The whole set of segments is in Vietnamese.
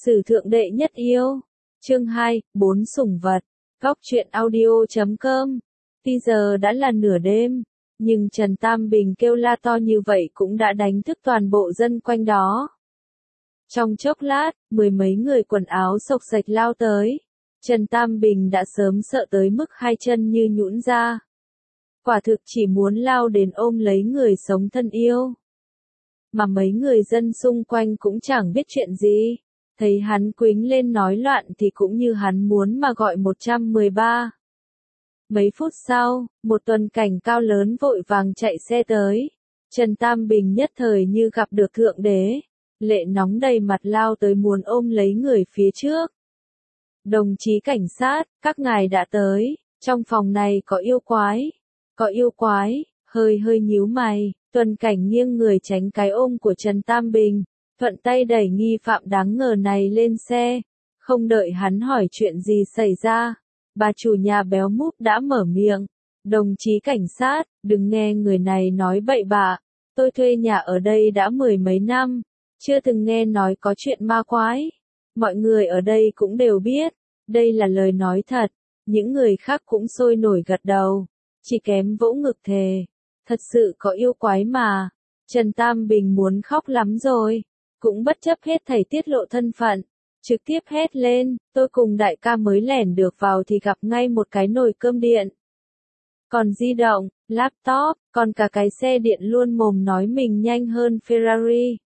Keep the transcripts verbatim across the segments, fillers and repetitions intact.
Sử thượng đệ nhất yêu. Chương hai, bốn sủng vật. Góc truyện audio chấm com. Tuy giờ đã là nửa đêm, nhưng Trần Tam Bình kêu la to như vậy cũng đã đánh thức toàn bộ dân quanh đó. Trong chốc lát, mười mấy người quần áo xộc xệch lao tới. Trần Tam Bình đã sớm sợ tới mức hai chân như nhũn ra. Quả thực chỉ muốn lao đến ôm lấy người sống thân yêu. Mà mấy người dân xung quanh cũng chẳng biết chuyện gì. Thấy hắn quính lên nói loạn thì cũng như hắn muốn mà gọi một trăm mười ba. Mấy phút sau, một tuần cảnh cao lớn vội vàng chạy xe tới. Trần Tam Bình nhất thời như gặp được thượng đế. Lệ nóng đầy mặt lao tới muốn ôm lấy người phía trước. Đồng chí cảnh sát, các ngài đã tới, trong phòng này có yêu quái. Có yêu quái, hơi hơi nhíu mày, tuần cảnh nghiêng người tránh cái ôm của Trần Tam Bình. Thuận tay đẩy nghi phạm đáng ngờ này lên xe. Không đợi hắn hỏi chuyện gì xảy ra. Bà chủ nhà béo múp đã mở miệng. Đồng chí cảnh sát, đừng nghe người này nói bậy bạ. Tôi thuê nhà ở đây đã mười mấy năm. Chưa từng nghe nói có chuyện ma quái. Mọi người ở đây cũng đều biết. Đây là lời nói thật. Những người khác cũng sôi nổi gật đầu. Chỉ kém vỗ ngực thề. Thật sự có yêu quái mà. Trần Tam Bình muốn khóc lắm rồi. Cũng bất chấp hết thảy tiết lộ thân phận. Trực tiếp hét lên, tôi cùng đại ca mới lẻn được vào thì gặp ngay một cái nồi cơm điện. Còn di động, laptop, còn cả cái xe điện luôn mồm nói mình nhanh hơn Ferrari.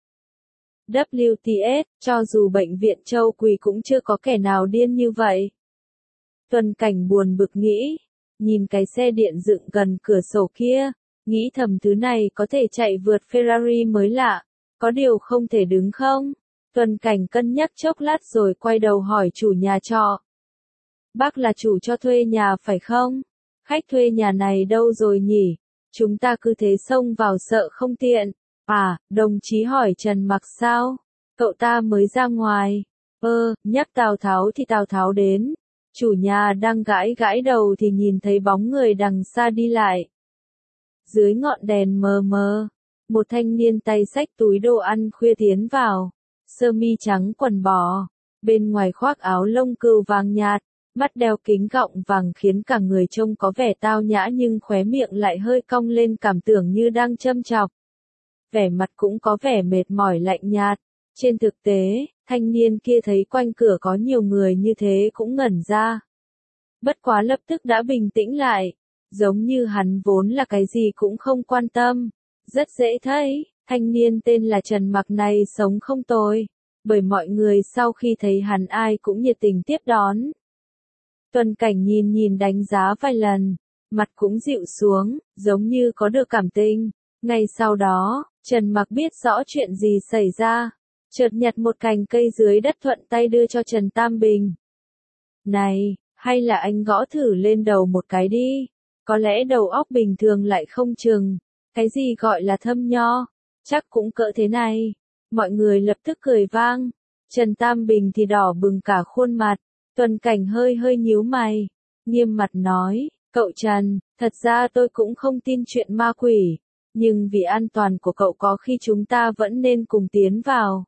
vê kép tê ét, cho dù bệnh viện Châu Quỳ cũng chưa có kẻ nào điên như vậy. Tuần cảnh buồn bực nghĩ, nhìn cái xe điện dựng gần cửa sổ kia, nghĩ thầm thứ này có thể chạy vượt Ferrari mới lạ. Có điều không thể đứng không? Tuần cảnh cân nhắc chốc lát rồi quay đầu hỏi chủ nhà trọ. Bác là chủ cho thuê nhà phải không? Khách thuê nhà này đâu rồi nhỉ? Chúng ta cứ thế xông vào sợ không tiện. À, đồng chí hỏi Trần Mặc sao? Cậu ta mới ra ngoài. Ơ, nhắc Tào Tháo thì Tào Tháo đến. Chủ nhà đang gãi gãi đầu thì nhìn thấy bóng người đằng xa đi lại. Dưới ngọn đèn mờ mờ. Một thanh niên tay xách túi đồ ăn khuya tiến vào, sơ mi trắng quần bò, bên ngoài khoác áo lông cừu vàng nhạt, mắt đeo kính gọng vàng khiến cả người trông có vẻ tao nhã nhưng khóe miệng lại hơi cong lên cảm tưởng như đang châm chọc. Vẻ mặt cũng có vẻ mệt mỏi lạnh nhạt. Trên thực tế, thanh niên kia thấy quanh cửa có nhiều người như thế cũng ngẩn ra. Bất quá lập tức đã bình tĩnh lại, giống như hắn vốn là cái gì cũng không quan tâm. Rất dễ thấy, thanh niên tên là Trần Mặc này sống không tồi, bởi mọi người sau khi thấy hắn ai cũng nhiệt tình tiếp đón. Tuần cảnh nhìn nhìn đánh giá vài lần, mặt cũng dịu xuống, giống như có được cảm tình. Ngay sau đó, Trần Mặc biết rõ chuyện gì xảy ra, chợt nhặt một cành cây dưới đất thuận tay đưa cho Trần Tam Bình. Này, hay là anh gõ thử lên đầu một cái đi, có lẽ đầu óc bình thường lại không chừng. Cái gì gọi là thâm nho, chắc cũng cỡ thế này. Mọi người lập tức cười vang. Trần Tam Bình thì đỏ bừng cả khuôn mặt. Tuần cảnh hơi hơi nhíu mày. Nghiêm mặt nói, cậu Trần, thật ra tôi cũng không tin chuyện ma quỷ. Nhưng vì an toàn của cậu có khi chúng ta vẫn nên cùng tiến vào.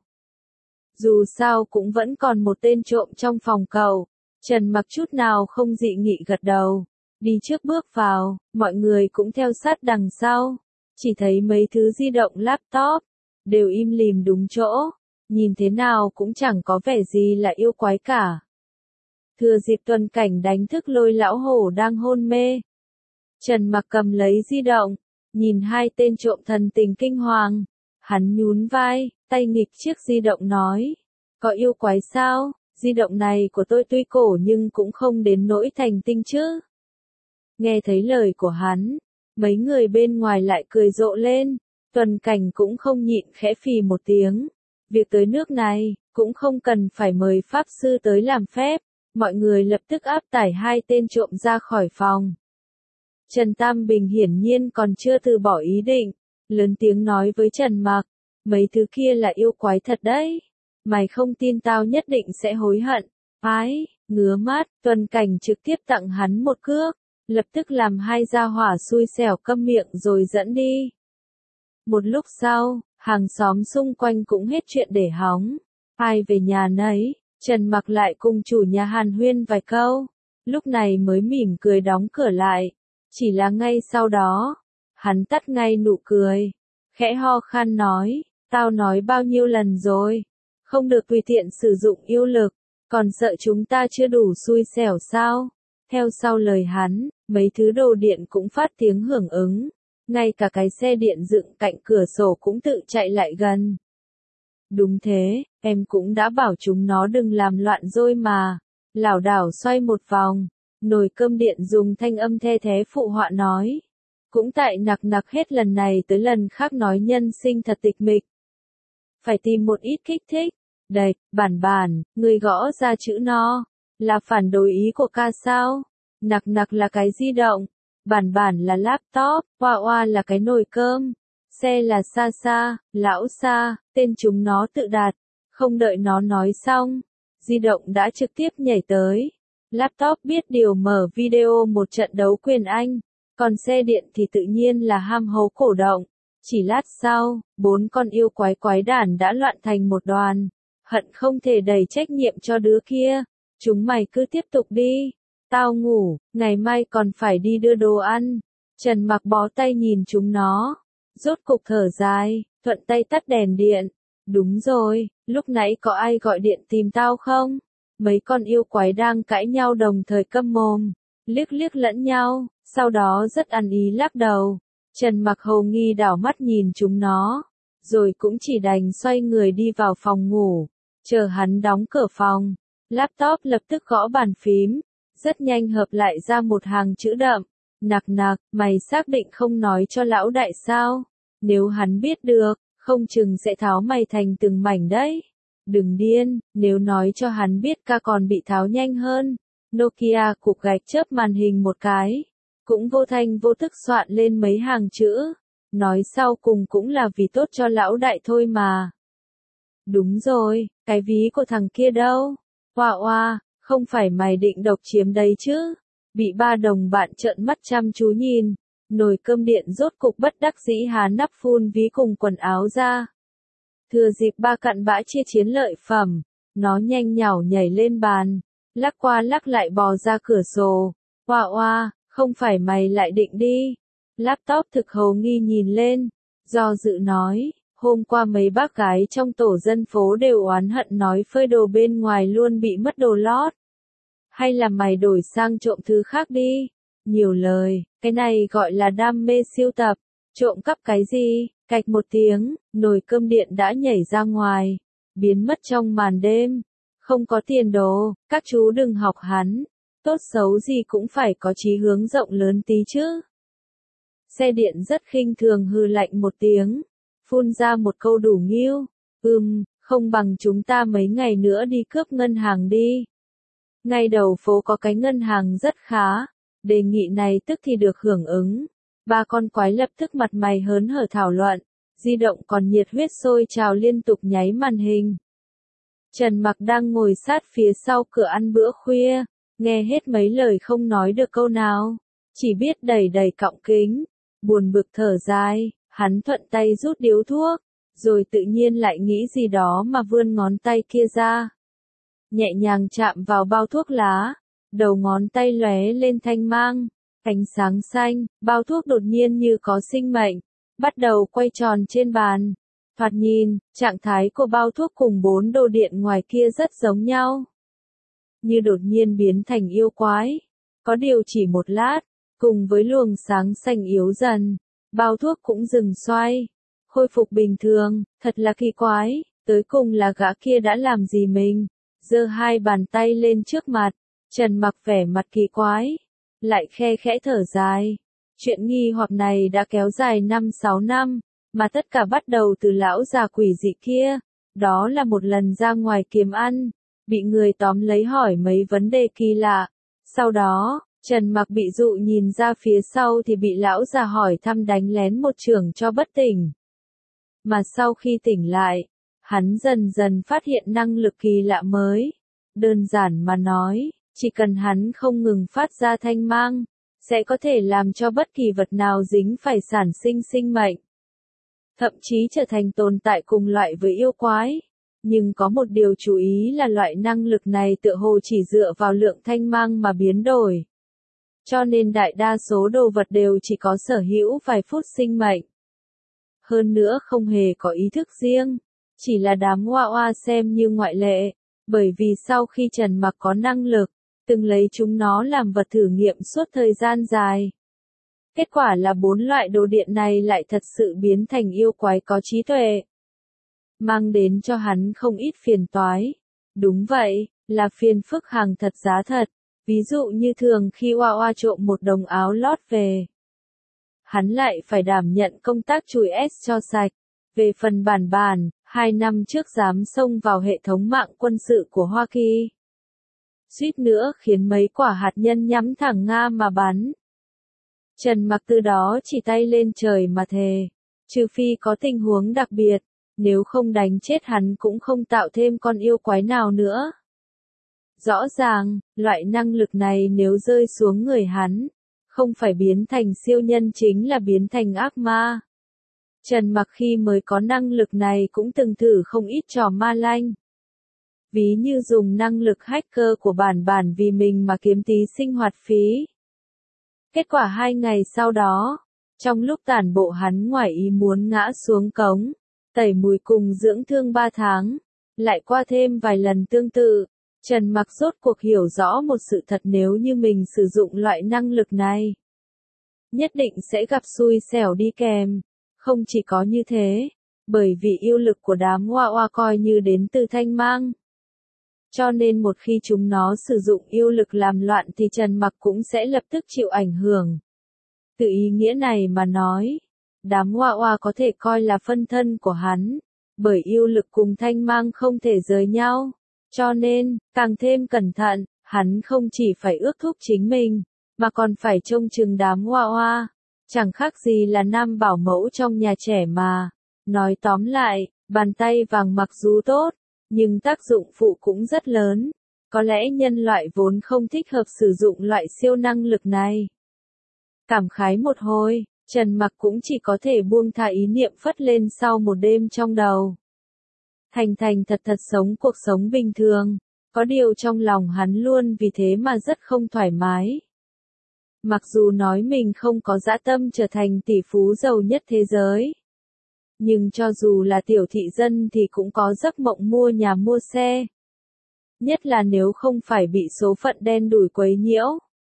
Dù sao cũng vẫn còn một tên trộm trong phòng cậu. Trần Mặc chút nào không dị nghị gật đầu. Đi trước bước vào, mọi người cũng theo sát đằng sau. Chỉ thấy mấy thứ di động laptop, đều im lìm đúng chỗ, nhìn thế nào cũng chẳng có vẻ gì là yêu quái cả. Thừa dịp tuần cảnh đánh thức Lôi lão hổ đang hôn mê. Trần Mặc cầm lấy di động, nhìn hai tên trộm thần tình kinh hoàng. Hắn nhún vai, tay nghịch chiếc di động nói, có yêu quái sao, di động này của tôi tuy cổ nhưng cũng không đến nỗi thành tinh chứ. Nghe thấy lời của hắn. Mấy người bên ngoài lại cười rộ lên, tuần cảnh cũng không nhịn khẽ phì một tiếng. Việc tới nước này, cũng không cần phải mời pháp sư tới làm phép, mọi người lập tức áp tải hai tên trộm ra khỏi phòng. Trần Tam Bình hiển nhiên còn chưa từ bỏ ý định, lớn tiếng nói với Trần Mặc, mấy thứ kia là yêu quái thật đấy, mày không tin tao nhất định sẽ hối hận. Ái, ngứa mắt, tuần cảnh trực tiếp tặng hắn một cước. Lập tức làm hai gia hỏa xui xẻo câm miệng rồi dẫn đi. Một lúc sau, hàng xóm xung quanh cũng hết chuyện để hóng. Ai về nhà nấy, Trần Mặc lại cùng chủ nhà hàn huyên vài câu, lúc này mới mỉm cười đóng cửa lại. Chỉ là ngay sau đó, hắn tắt ngay nụ cười, khẽ ho khan nói, tao nói bao nhiêu lần rồi, không được tùy tiện sử dụng yêu lực, còn sợ chúng ta chưa đủ xui xẻo sao? Theo sau lời hắn, mấy thứ đồ điện cũng phát tiếng hưởng ứng, ngay cả cái xe điện dựng cạnh cửa sổ cũng tự chạy lại gần. Đúng thế, em cũng đã bảo chúng nó đừng làm loạn rồi mà. Lảo đảo xoay một vòng, nồi cơm điện dùng thanh âm the thé phụ họa nói. Cũng tại nặc nặc hết lần này tới lần khác nói nhân sinh thật tịch mịch. Phải tìm một ít kích thích. Đây, bản bản, người gõ ra chữ no. Là phản đối ý của ca sao? Nặc nặc là cái di động. Bản bản là laptop. Hoa hoa là cái nồi cơm. Xe là xa xa, lão xa, tên chúng nó tự đặt. Không đợi nó nói xong, di động đã trực tiếp nhảy tới. Laptop biết điều mở video một trận đấu quyền Anh. Còn xe điện thì tự nhiên là ham hố cổ động. Chỉ lát sau, bốn con yêu quái quái đản đã loạn thành một đoàn. Hận không thể đẩy trách nhiệm cho đứa kia. Chúng mày cứ tiếp tục đi. Tao ngủ, ngày mai còn phải đi đưa đồ ăn. Trần Mặc bó tay nhìn chúng nó. Rốt cục thở dài, thuận tay tắt đèn điện. Đúng rồi, lúc nãy có ai gọi điện tìm tao không? Mấy con yêu quái đang cãi nhau đồng thời câm mồm, liếc liếc lẫn nhau, sau đó rất ăn ý lắc đầu. Trần Mặc hầu nghi đảo mắt nhìn chúng nó, rồi cũng chỉ đành xoay người đi vào phòng ngủ, chờ hắn đóng cửa phòng. Laptop lập tức gõ bàn phím, rất nhanh hợp lại ra một hàng chữ đậm. Nặc nặc, mày xác định không nói cho lão đại sao? Nếu hắn biết được, không chừng sẽ tháo mày thành từng mảnh đấy. Đừng điên, nếu nói cho hắn biết ca còn bị tháo nhanh hơn. Nokia cục gạch chớp màn hình một cái, cũng vô thanh vô tức soạn lên mấy hàng chữ. Nói sau cùng cũng là vì tốt cho lão đại thôi mà. Đúng rồi, cái ví của thằng kia đâu? Oa oa, không phải mày định độc chiếm đấy chứ? Bị ba đồng bạn trợn mắt chăm chú nhìn, nồi cơm điện rốt cục bất đắc dĩ há nắp phun ví cùng quần áo ra. Thừa dịp ba cặn bã chia chiến lợi phẩm, nó nhanh nhảu nhảy lên bàn, lắc qua lắc lại bò ra cửa sổ. Oa oa, không phải mày lại định đi? Laptop thực hầu nghi nhìn lên, do dự nói, hôm qua mấy bác gái trong tổ dân phố đều oán hận nói phơi đồ bên ngoài luôn bị mất đồ lót. Hay là mày đổi sang trộm thứ khác đi? Nhiều lời, cái này gọi là đam mê siêu tập. Trộm cắp cái gì? Cạch một tiếng, nồi cơm điện đã nhảy ra ngoài, biến mất trong màn đêm. Không có tiền đồ, các chú đừng học hắn. Tốt xấu gì cũng phải có chí hướng rộng lớn tí chứ. Xe điện rất khinh thường hừ lạnh một tiếng, phun ra một câu đủ nghiêu. Ừm, không bằng chúng ta mấy ngày nữa đi cướp ngân hàng đi. Ngay đầu phố có cái ngân hàng rất khá, đề nghị này tức thì được hưởng ứng. Ba con quái lập tức mặt mày hớn hở thảo luận, di động còn nhiệt huyết sôi trào liên tục nháy màn hình. Trần Mặc đang ngồi sát phía sau cửa ăn bữa khuya, nghe hết mấy lời không nói được câu nào, chỉ biết đầy đầy cọng kính, buồn bực thở dài, hắn thuận tay rút điếu thuốc, rồi tự nhiên lại nghĩ gì đó mà vươn ngón tay kia ra. Nhẹ nhàng chạm vào bao thuốc lá, đầu ngón tay lóe lên thanh mang, ánh sáng xanh, bao thuốc đột nhiên như có sinh mệnh, bắt đầu quay tròn trên bàn. Thoạt nhìn, trạng thái của bao thuốc cùng bốn đồ điện ngoài kia rất giống nhau. Như đột nhiên biến thành yêu quái. Có điều chỉ một lát, cùng với luồng sáng xanh yếu dần, bao thuốc cũng dừng xoay, khôi phục bình thường, thật là kỳ quái, tới cùng là gã kia đã làm gì mình? Giơ hai bàn tay lên trước mặt, Trần Mặc vẻ mặt kỳ quái, lại khe khẽ thở dài. Chuyện nghi hoặc này đã kéo dài năm sáu năm, mà tất cả bắt đầu từ lão già quỷ dị kia. Đó là một lần ra ngoài kiếm ăn, bị người tóm lấy hỏi mấy vấn đề kỳ lạ. Sau đó, Trần Mặc bị dụ nhìn ra phía sau thì bị lão già hỏi thăm đánh lén một chưởng cho bất tỉnh. Mà sau khi tỉnh lại, hắn dần dần phát hiện năng lực kỳ lạ mới. Đơn giản mà nói, chỉ cần hắn không ngừng phát ra thanh mang, sẽ có thể làm cho bất kỳ vật nào dính phải sản sinh sinh mệnh. Thậm chí trở thành tồn tại cùng loại với yêu quái. Nhưng có một điều chú ý là loại năng lực này tựa hồ chỉ dựa vào lượng thanh mang mà biến đổi. Cho nên đại đa số đồ vật đều chỉ có sở hữu vài phút sinh mệnh. Hơn nữa không hề có ý thức riêng, chỉ là đám Hoa Hoa xem như ngoại lệ, bởi vì sau khi Trần Mặc có năng lực, từng lấy chúng nó làm vật thử nghiệm suốt thời gian dài. Kết quả là bốn loại đồ điện này lại thật sự biến thành yêu quái có trí tuệ, mang đến cho hắn không ít phiền toái. Đúng vậy, là phiền phức hàng thật giá thật. Ví dụ như thường khi Hoa Hoa trộm một đống áo lót về, hắn lại phải đảm nhận công tác chùi S cho sạch. Về phần bản bản, hai năm trước dám xông vào hệ thống mạng quân sự của Hoa Kỳ, suýt nữa khiến mấy quả hạt nhân nhắm thẳng Nga mà bắn. Trần Mặc từ đó chỉ tay lên trời mà thề, trừ phi có tình huống đặc biệt, nếu không đánh chết hắn cũng không tạo thêm con yêu quái nào nữa. Rõ ràng, loại năng lực này nếu rơi xuống người hắn, không phải biến thành siêu nhân chính là biến thành ác ma. Trần Mặc khi mới có năng lực này cũng từng thử không ít trò ma lanh. Ví như dùng năng lực hacker của bản bản vì mình mà kiếm tí sinh hoạt phí. Kết quả hai ngày sau đó, trong lúc tản bộ hắn ngoài ý muốn ngã xuống cống, tẩy mùi cùng dưỡng thương ba tháng, lại qua thêm vài lần tương tự. Trần Mặc rốt cuộc hiểu rõ một sự thật, nếu như mình sử dụng loại năng lực này, nhất định sẽ gặp xui xẻo đi kèm. Không chỉ có như thế, bởi vì yêu lực của đám Hoa Hoa coi như đến từ thanh mang. Cho nên một khi chúng nó sử dụng yêu lực làm loạn thì Trần Mặc cũng sẽ lập tức chịu ảnh hưởng. Từ ý nghĩa này mà nói, đám Hoa Hoa có thể coi là phân thân của hắn, bởi yêu lực cùng thanh mang không thể rời nhau. Cho nên, càng thêm cẩn thận, hắn không chỉ phải ước thúc chính mình, mà còn phải trông chừng đám Hoa Hoa. Chẳng khác gì là nam bảo mẫu trong nhà trẻ mà. Nói tóm lại, bàn tay vàng mặc dù tốt, nhưng tác dụng phụ cũng rất lớn. Có lẽ nhân loại vốn không thích hợp sử dụng loại siêu năng lực này. Cảm khái một hồi, Trần Mặc cũng chỉ có thể buông thả ý niệm phất lên sau một đêm trong đầu. Thành thành thật thật sống cuộc sống bình thường, có điều trong lòng hắn luôn vì thế mà rất không thoải mái. Mặc dù nói mình không có dã tâm trở thành tỷ phú giàu nhất thế giới, nhưng cho dù là tiểu thị dân thì cũng có giấc mộng mua nhà mua xe. Nhất là nếu không phải bị số phận đen đủi quấy nhiễu.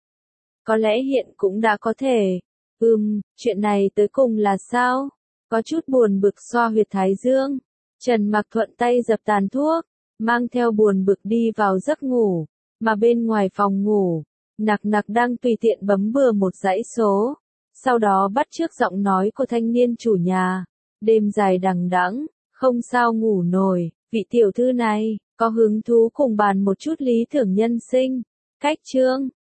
Có lẽ hiện cũng đã có thể. Ừm, chuyện này tới cùng là sao? Có chút buồn bực xoa huyệt thái dương. Trần Mặc thuận tay dập tàn thuốc, mang theo buồn bực đi vào giấc ngủ, mà bên ngoài phòng ngủ, Nặc Nặc đang tùy tiện bấm bừa một dãy số, sau đó bắt chước giọng nói của thanh niên chủ nhà. Đêm dài đằng đẵng, không sao ngủ nổi, vị tiểu thư này, có hứng thú cùng bàn một chút lý tưởng nhân sinh. Cách chương